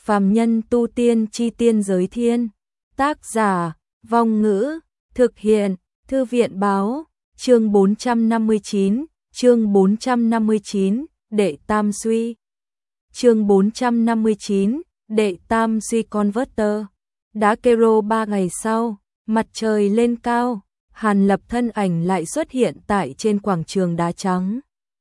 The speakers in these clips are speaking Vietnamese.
Phàm nhân tu tiên chi tiên giới thiên. Tác giả, Vong Ngữ, thực hiện, Thư viện báo, chương 459, chương 459, Đệ Tam Suy. Chương 459, Đệ Tam Suy Converter. Đá Kero 3 ngày sau, mặt trời lên cao, Hàn Lập thân ảnh lại xuất hiện tại trên quảng trường đá trắng.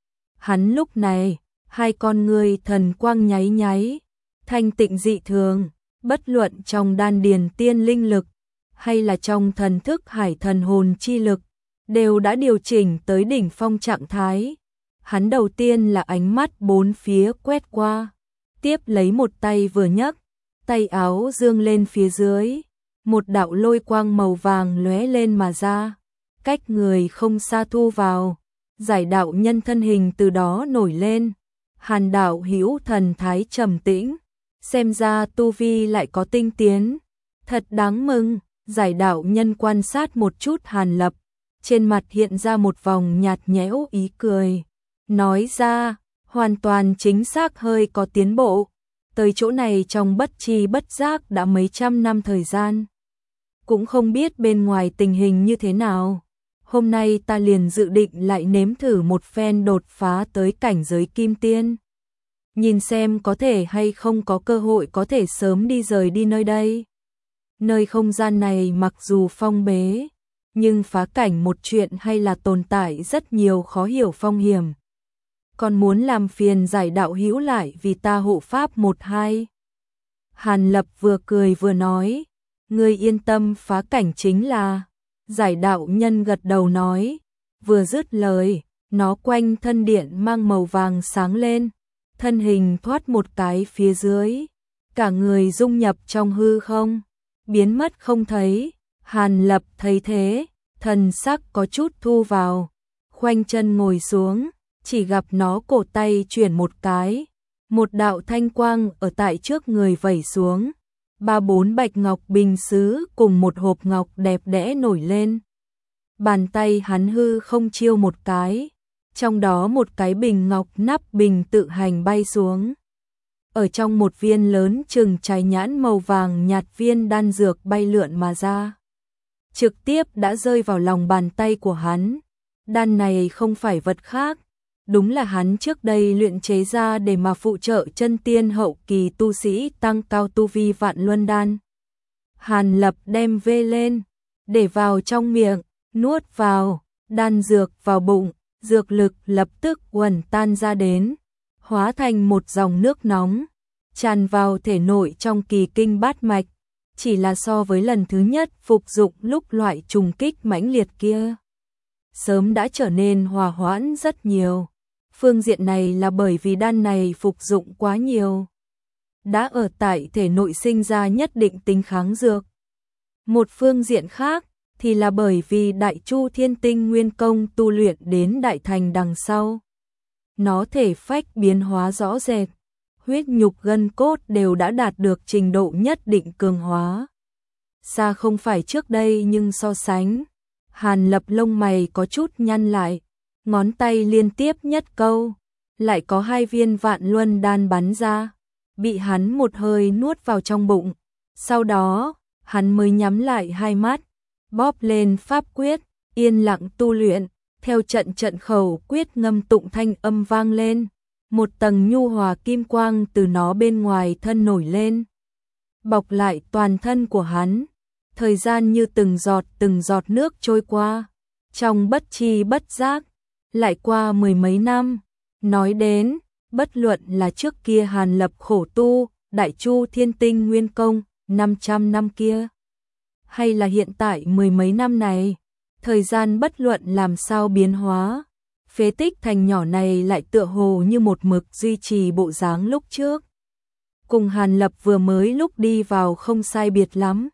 Hắn lúc này, hai con người thần quang nháy nháy, thanh tịnh dị thường, bất luận trong đan điền tiên linh lực, hay là trong thần thức hải thần hồn chi lực, đều đã điều chỉnh tới đỉnh phong trạng thái. Hắn đầu tiên là ánh mắt bốn phía quét qua, tiếp lấy một tay vừa nhấc, tay áo dương lên phía dưới, một đạo lôi quang màu vàng lóe lên mà ra, cách người không xa thu vào, giải đạo nhân thân hình từ đó nổi lên. Hàn đạo hữu thần thái trầm tĩnh, xem ra tu vi lại có tinh tiến, thật đáng mừng. Giải đạo nhân quan sát một chút Hàn Lập, trên mặt hiện ra một vòng nhạt nhẽo ý cười, nói ra, hoàn toàn chính xác hơi có tiến bộ, tới chỗ này trong bất tri bất giác đã mấy trăm năm thời gian. Cũng không biết bên ngoài tình hình như thế nào, hôm nay ta liền dự định lại nếm thử một phen đột phá tới cảnh giới kim tiên. Nhìn xem có thể hay không có cơ hội có thể sớm đi rời đi nơi đây. Nơi không gian này mặc dù phong bế, nhưng phá cảnh một chuyện hay là tồn tại rất nhiều khó hiểu phong hiểm. Còn muốn làm phiền giải đạo hữu lại vì ta hộ pháp một hai. Hàn Lập vừa cười vừa nói, ngươi yên tâm, phá cảnh chính là. Giải đạo nhân gật đầu nói, vừa dứt lời, nó quanh thân điện mang màu vàng sáng lên, thân hình thoát một cái phía dưới, cả người dung nhập trong hư không, biến mất không thấy. Hàn Lập thấy thế, thần sắc có chút thu vào, khoanh chân ngồi xuống, chỉ gặp nó cổ tay chuyển một cái, một đạo thanh quang ở tại trước người vẩy xuống, 3-4 bạch ngọc bình sứ cùng một hộp ngọc đẹp đẽ nổi lên. Bàn tay hắn hư không chiêu một cái, trong đó một cái bình ngọc nắp bình tự hành bay xuống. Ở trong một viên lớn chừng trái nhãn màu vàng nhạt viên đan dược bay lượn mà ra, trực tiếp đã rơi vào lòng bàn tay của hắn. Đan này không phải vật khác, đúng là hắn trước đây luyện chế ra để mà phụ trợ chân tiên hậu kỳ tu sĩ tăng cao tu vi Vạn Luân đan. Hàn Lập đem vê lên, để vào trong miệng, nuốt vào, đan dược vào bụng, dược lực lập tức uẩn tan ra đến, hóa thành một dòng nước nóng, tràn vào thể nội trong kỳ kinh bát mạch, chỉ là so với lần thứ nhất phục dụng lúc loại trùng kích mãnh liệt kia, sớm đã trở nên hòa hoãn rất nhiều. Phương diện này là bởi vì đan này phục dụng quá nhiều, đã ở tại thể nội sinh ra nhất định tính kháng dược. Một phương diện khác thì là bởi vì Đại Chu Thiên Tinh Nguyên Công tu luyện đến đại thành đằng sau, nó thể phách biến hóa rõ rệt, huyết nhục gân cốt đều đã đạt được trình độ nhất định cường hóa. Xa không phải trước đây nhưng so sánh, Hàn Lập lông mày có chút nhăn lại, ngón tay liên tiếp nhất câu, lại có 2 viên Vạn Luân đan bắn ra, bị hắn một hơi nuốt vào trong bụng. Sau đó, hắn mới nhắm lại hai mắt, bóp lên pháp quyết, yên lặng tu luyện, theo trận trận khẩu quyết ngâm tụng thanh âm vang lên, một tầng nhu hòa kim quang từ nó bên ngoài thân nổi lên, bọc lại toàn thân của hắn. Thời gian như từng giọt nước trôi qua, trong bất tri bất giác, lại qua 10 mấy năm. Nói đến, bất luận là trước kia Hàn Lập khổ tu, Đại Chu Thiên Tinh Nguyên Công, 500 năm kia, hay là hiện tại 10 mấy năm này, thời gian bất luận làm sao biến hóa, phế tích thành nhỏ này lại tựa hồ như một mực duy trì bộ dáng lúc trước. Cùng Hàn Lập vừa mới lúc đi vào không sai biệt lắm.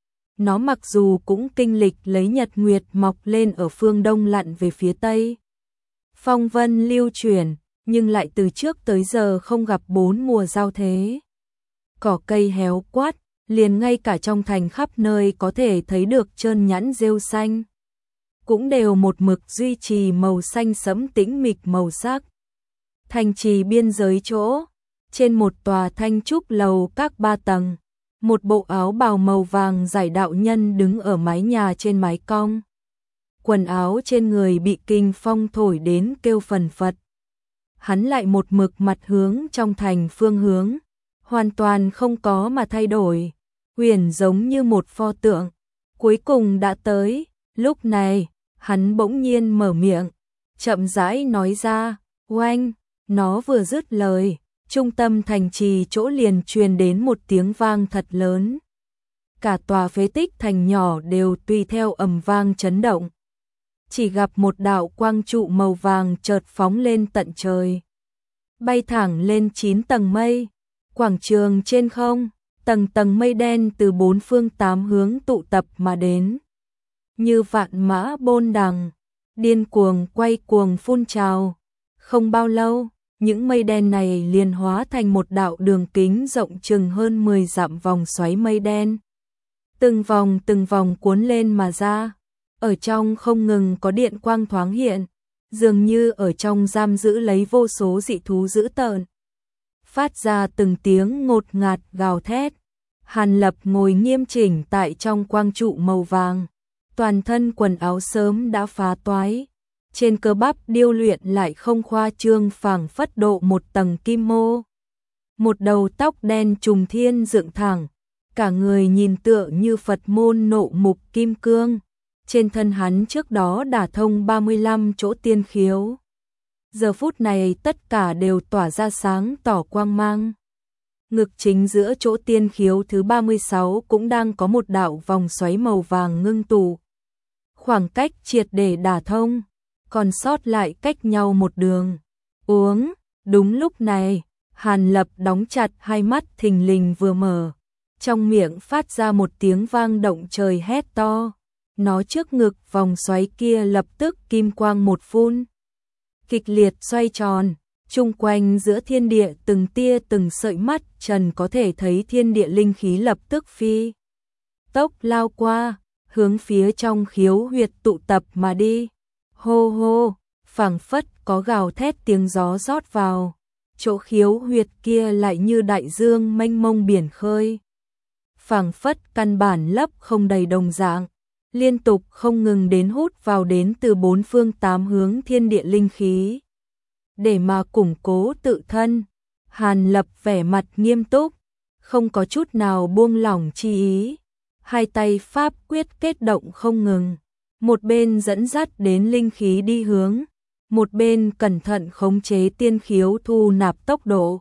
Nó mặc dù cũng kinh lịch lấy nhật nguyệt mọc lên ở phương đông lặn về phía tây, phong vân lưu chuyển, nhưng lại từ trước tới giờ không gặp 4 mùa giao thế. Cỏ cây héo quát, liền ngay cả trong thành khắp nơi có thể thấy được trơn nhẵn rêu xanh, cũng đều một mực duy trì màu xanh sẫm tĩnh mịch màu sắc. Thành trì biên giới chỗ, Trên một tòa thanh trúc lầu các 3 tầng, một bộ áo bào màu vàng giải đạo nhân đứng ở mái nhà trên mái cong. Quần áo trên người bị kinh phong thổi đến kêu phần phật. Hắn lại một mực mặt hướng trong thành phương hướng, hoàn toàn không có mà thay đổi, huyền giống như một pho tượng. Cuối cùng đã tới, lúc này, hắn bỗng nhiên mở miệng, chậm rãi nói ra, oanh, nó vừa dứt lời, trung tâm thành trì chỗ liền truyền đến một tiếng vang thật lớn. Cả tòa phế tích thành nhỏ đều tùy theo ầm vang chấn động. Chỉ gặp một đạo quang trụ màu vàng chợt phóng lên tận trời, bay thẳng lên 9 tầng mây. Quảng trường trên không, tầng tầng mây đen từ 4 phương 8 hướng tụ tập mà đến. Như vạn mã bôn đằng, điên cuồng quay cuồng phun trào. Không bao lâu, những mây đen này liền hóa thành một đạo đường kính rộng chừng hơn 10 dặm vòng xoáy mây đen. Từng vòng cuốn lên mà ra, ở trong không ngừng có điện quang thoáng hiện, dường như ở trong giam giữ lấy vô số dị thú dữ tợn. Phát ra từng tiếng ngột ngạt gào thét. Hàn Lập ngồi nghiêm chỉnh tại trong quang trụ màu vàng, toàn thân quần áo sớm đã phá toái, trên cơ bắp điêu luyện lại không khoa trương, phảng phất độ một tầng kim mô. Một đầu tóc đen trùng thiên dựng thẳng, cả người nhìn tựa như Phật môn nộ mục kim cương. Trên thân hắn trước đó đả thông 35 chỗ tiên khiếu, giờ phút này tất cả đều tỏa ra sáng tỏ quang mang. Ngực chính giữa chỗ tiên khiếu thứ 36 cũng đang có một đạo vòng xoáy màu vàng ngưng tụ. Khoảng cách triệt để đả thông, còn sót lại cách nhau một đường. Uống, đúng lúc này, Hàn Lập đóng chặt hai mắt thình lình vừa mở, trong miệng phát ra một tiếng vang động trời hét to. Nó trước ngực vòng xoáy kia lập tức kim quang một phun, kịch liệt xoay tròn, chung quanh giữa thiên địa từng tia từng sợi mắt trần có thể thấy thiên địa linh khí lập tức phi tốc lao qua, hướng phía trong khiếu huyệt tụ tập mà đi. Hô hô, phảng phất có gào thét tiếng gió rót vào, chỗ khiếu huyệt kia lại như đại dương mênh mông biển khơi, phảng phất căn bản lấp không đầy đồng dạng, liên tục không ngừng đến hút vào đến từ 4 phương 8 hướng thiên địa linh khí. Để mà củng cố tự thân, Hàn Lập vẻ mặt nghiêm túc, không có chút nào buông lỏng chi ý, hai tay pháp quyết kết động không ngừng, một bên dẫn dắt đến linh khí đi hướng, một bên cẩn thận khống chế tiên khiếu thu nạp tốc độ,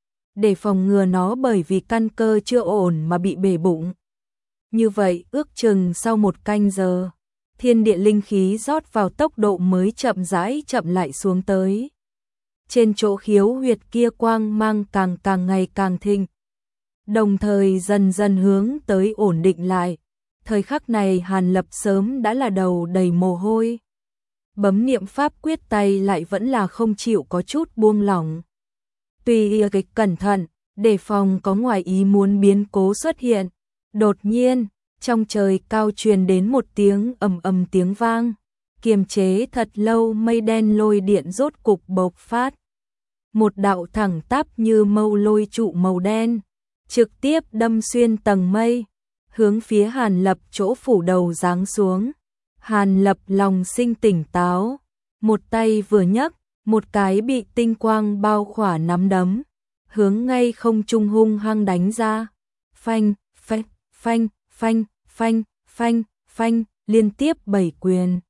để phòng ngừa nó bởi vì căn cơ chưa ổn mà bị bể bụng. Như vậy ước chừng sau 1 canh giờ, thiên địa linh khí rót vào tốc độ mới chậm rãi chậm lại xuống tới. Trên chỗ khiếu huyệt kia quang mang càng ngày càng thịnh, đồng thời dần dần hướng tới ổn định lại. Thời khắc này Hàn Lập sớm đã là đầu đầy mồ hôi. Bấm niệm pháp quyết tay lại vẫn là không chịu có chút buông lỏng. Tùy cái cẩn thận, đề phòng có ngoài ý muốn biến cố xuất hiện. Đột nhiên, trong trời cao truyền đến một tiếng ầm ầm tiếng vang, kiềm chế thật lâu mây đen lôi điện rốt cục bộc phát. Một đạo thẳng tắp như mâu lôi trụ màu đen, trực tiếp đâm xuyên tầng mây, hướng phía Hàn Lập chỗ phủ đầu giáng xuống. Hàn Lập lòng sinh tỉnh táo, một tay vừa nhấc, một cái bị tinh quang bao khỏa nắm đấm, hướng ngay không trung hung hăng đánh ra. Phanh, phanh, phanh, phanh, phanh, phanh, phanh, liên tiếp 7 quyền.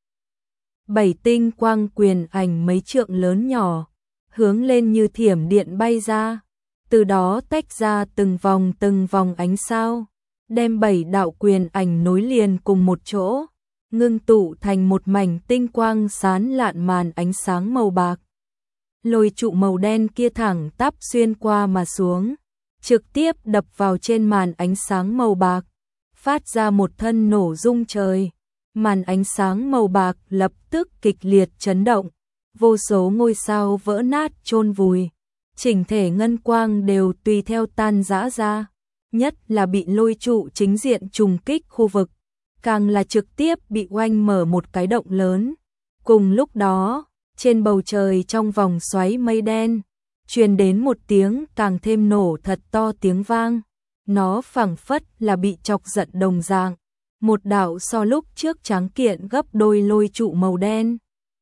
7 tinh quang quyền ảnh mấy trượng lớn nhỏ, hướng lên như thiểm điện bay ra, từ đó tách ra từng vòng ánh sao, đem 7 đạo quyền ảnh nối liền cùng một chỗ, ngưng tụ thành một mảnh tinh quang sáng lạn màn ánh sáng màu bạc. Lôi trụ màu đen kia thẳng tắp xuyên qua mà xuống, trực tiếp đập vào trên màn ánh sáng màu bạc, phát ra một thân nổ rung trời. Màn ánh sáng màu bạc lập tức kịch liệt chấn động, vô số ngôi sao vỡ nát chôn vùi, chỉnh thể ngân quang đều tùy theo tan rã ra, nhất là bị lôi trụ chính diện trùng kích khu vực, càng là trực tiếp bị oanh mở một cái động lớn. Cùng lúc đó, trên bầu trời trong vòng xoáy mây đen, truyền đến một tiếng càng thêm nổ thật to tiếng vang. Nó phảng phất là bị chọc giận đồng dạng. Một đạo so lúc trước tráng kiện gấp đôi lôi trụ màu đen.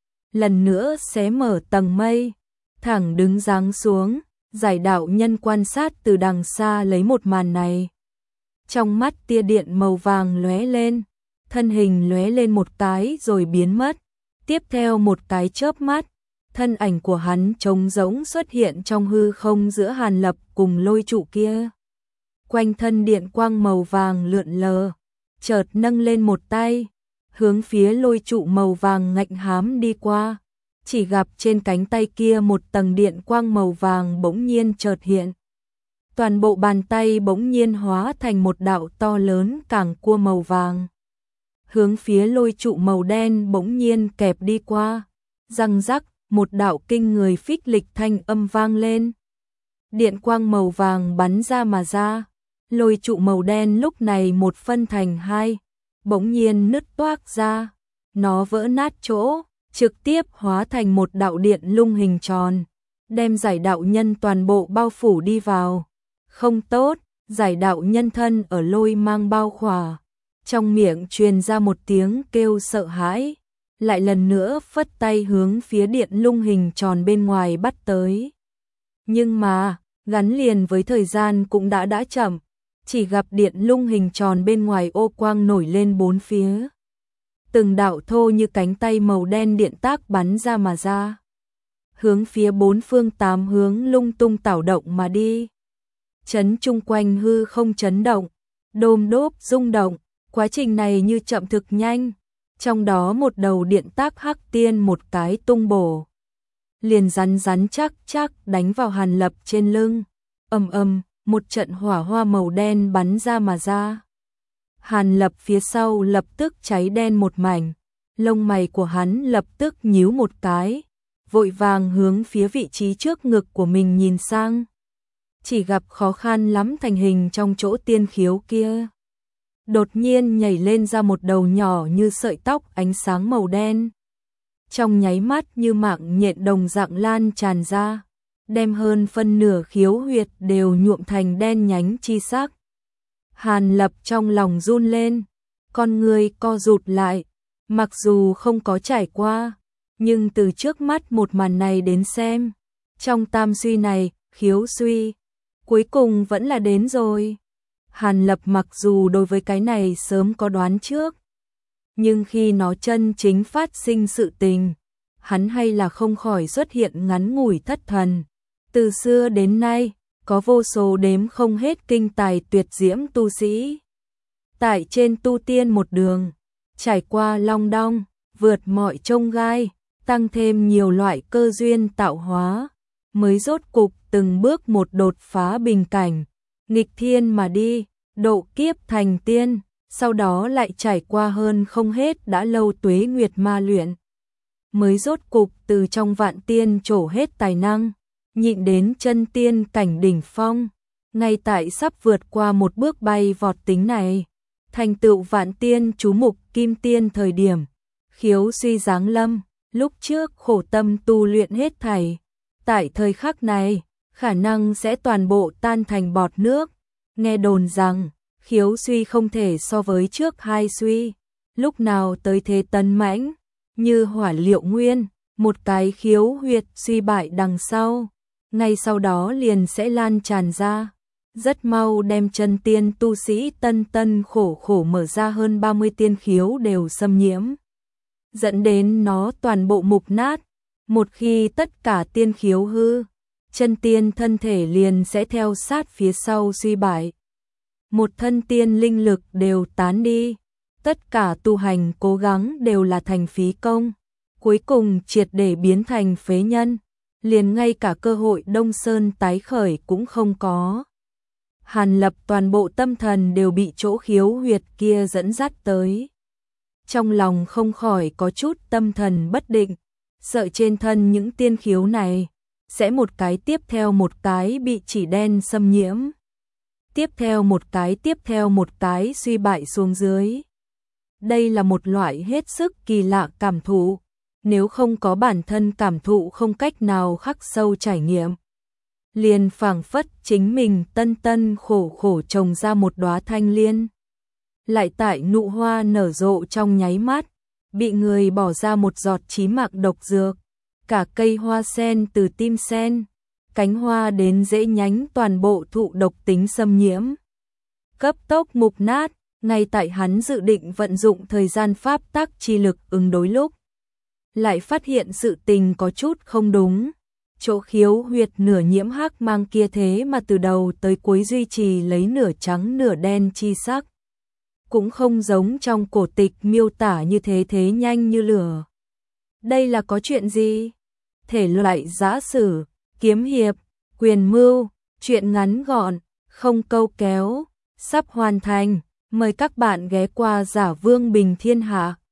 Lần nữa xé mở tầng mây, thẳng đứng giáng xuống. Giải đạo nhân quan sát từ đằng xa lấy một màn này. Trong mắt tia điện màu vàng lóe lên, thân hình lóe lên một cái rồi biến mất. Tiếp theo một cái chớp mắt, thân ảnh của hắn trống rỗng xuất hiện trong hư không giữa Hàn Lập cùng lôi trụ kia. Quanh thân điện quang màu vàng lượn lờ, chợt nâng lên một tay, hướng phía lôi trụ màu vàng ngạnh hám đi qua. Chỉ gặp trên cánh tay kia một tầng điện quang màu vàng bỗng nhiên chợt hiện. Toàn bộ bàn tay bỗng nhiên hóa thành một đạo to lớn cảng cua màu vàng. Hướng phía lôi trụ màu đen bỗng nhiên kẹp đi qua. Răng rắc, một đạo kinh người phích lịch thanh âm vang lên. Điện quang màu vàng bắn ra mà ra. Lôi trụ màu đen lúc này một phân thành hai, bỗng nhiên nứt toác ra. Nó vỡ nát chỗ, trực tiếp hóa thành một đạo điện lung hình tròn, đem giải đạo nhân toàn bộ bao phủ đi vào. Không tốt, giải đạo nhân thân ở lôi mang bao khỏa. Trong miệng truyền ra một tiếng kêu sợ hãi, lại lần nữa phất tay hướng phía điện lung hình tròn bên ngoài bắt tới. Nhưng mà, gắn liền với thời gian cũng đã chậm, chỉ gặp điện lung hình tròn bên ngoài ô quang nổi lên bốn phía. Từng đạo thô như cánh tay màu đen điện tác bắn ra mà ra. Hướng phía bốn phương tám hướng lung tung tảo động mà đi. Chấn chung quanh hư không chấn động, đôm đốp rung động, quá trình này như chậm thực nhanh. Trong đó một đầu điện tác hắc tiên một cái tung bổ. Liền rắn chắc đánh vào Hàn Lập trên lưng. Một trận hỏa hoa màu đen bắn ra mà ra. Hàn Lập phía sau lập tức cháy đen một mảnh, lông mày của hắn lập tức nhíu một cái, vội vàng hướng phía vị trí trước ngực của mình nhìn sang. Chỉ gặp khó khăn lắm thành hình trong chỗ tiên khiếu kia. Đột nhiên nhảy lên ra một đầu nhỏ như sợi tóc ánh sáng màu đen. Trong nháy mắt như mạng nhện đồng dạng lan tràn ra, đem hơn phân nửa khiếu huyệt đều nhuộm thành đen nhánh chi sắc. Hàn Lập trong lòng run lên, con người co rụt lại, mặc dù không có trải qua, nhưng từ trước mắt một màn này đến xem, trong tam suy này, khiếu suy, cuối cùng vẫn là đến rồi. Hàn Lập mặc dù đối với cái này sớm có đoán trước, nhưng khi nó chân chính phát sinh sự tình, hắn hay là không khỏi xuất hiện ngắn ngủi thất thần. Từ xưa đến nay, có vô số đếm không hết kinh tài tuyệt diễm tu sĩ. Tại trên tu tiên một đường, trải qua long đong, vượt mọi chông gai, tăng thêm nhiều loại cơ duyên tạo hóa, mới rốt cục từng bước một đột phá bình cảnh, nghịch thiên mà đi, độ kiếp thành tiên, sau đó lại trải qua hơn không hết đã lâu tuế nguyệt ma luyện. Mới rốt cục từ trong vạn tiên trổ hết tài năng, nhịn đến chân tiên cảnh đỉnh phong, ngay tại sắp vượt qua một bước bay vọt tính này, thành tựu vạn tiên chú mục kim tiên thời điểm, khiếu suy giáng lâm, lúc trước khổ tâm tu luyện hết thảy, tại thời khắc này, khả năng sẽ toàn bộ tan thành bọt nước. Nghe đồn rằng, khiếu suy không thể so với trước hai suy, lúc nào tới thế tấn mãnh, như hỏa liệu nguyên, một cái khiếu huyệt suy bại đằng sau, ngay sau đó liền sẽ lan tràn ra, rất mau đem chân tiên tu sĩ tân khổ mở ra hơn 30 tiên khiếu đều xâm nhiễm, dẫn đến nó toàn bộ mục nát. Một khi tất cả tiên khiếu hư, chân tiên thân thể liền sẽ theo sát phía sau suy bại. Một thân tiên linh lực đều tán đi, tất cả tu hành cố gắng đều là thành phí công, cuối cùng triệt để biến thành phế nhân, liền ngay cả cơ hội Đông Sơn tái khởi cũng không có. Hàn Lập toàn bộ tâm thần đều bị chỗ khiếu huyệt kia dẫn dắt tới. Trong lòng không khỏi có chút tâm thần bất định, sợ trên thân những tiên khiếu này sẽ một cái tiếp theo một cái bị chỉ đen xâm nhiễm, tiếp theo một cái suy bại xuống dưới. Đây là một loại hết sức kỳ lạ cảm thụ, nếu không có bản thân cảm thụ không cách nào khắc sâu trải nghiệm. liền phảng phất chính mình tân tân khổ khổ trồng ra một đóa thanh liên. Lại tại nụ hoa nở rộ trong nháy mắt, bị người bỏ ra một giọt chí mạng độc dược. Cả cây hoa sen từ tim sen, cánh hoa đến rễ nhánh toàn bộ thụ độc tính xâm nhiễm. Cấp tốc mục nát, ngay tại hắn dự định vận dụng thời gian pháp tắc chi lực ứng đối lúc. Lại phát hiện sự tình có chút không đúng. Chỗ khiếu huyệt nửa nhiễm hắc mang kia thế mà từ đầu tới cuối duy trì lấy nửa trắng nửa đen chi sắc. Cũng không giống trong cổ tịch miêu tả như thế thế nhanh như lửa. Đây là có chuyện gì? Thể loại giã sử, kiếm hiệp, quyền mưu, truyện ngắn gọn, không câu kéo, sắp hoàn thành. Mời các bạn ghé qua Giả Vương Bình Thiên Hạ.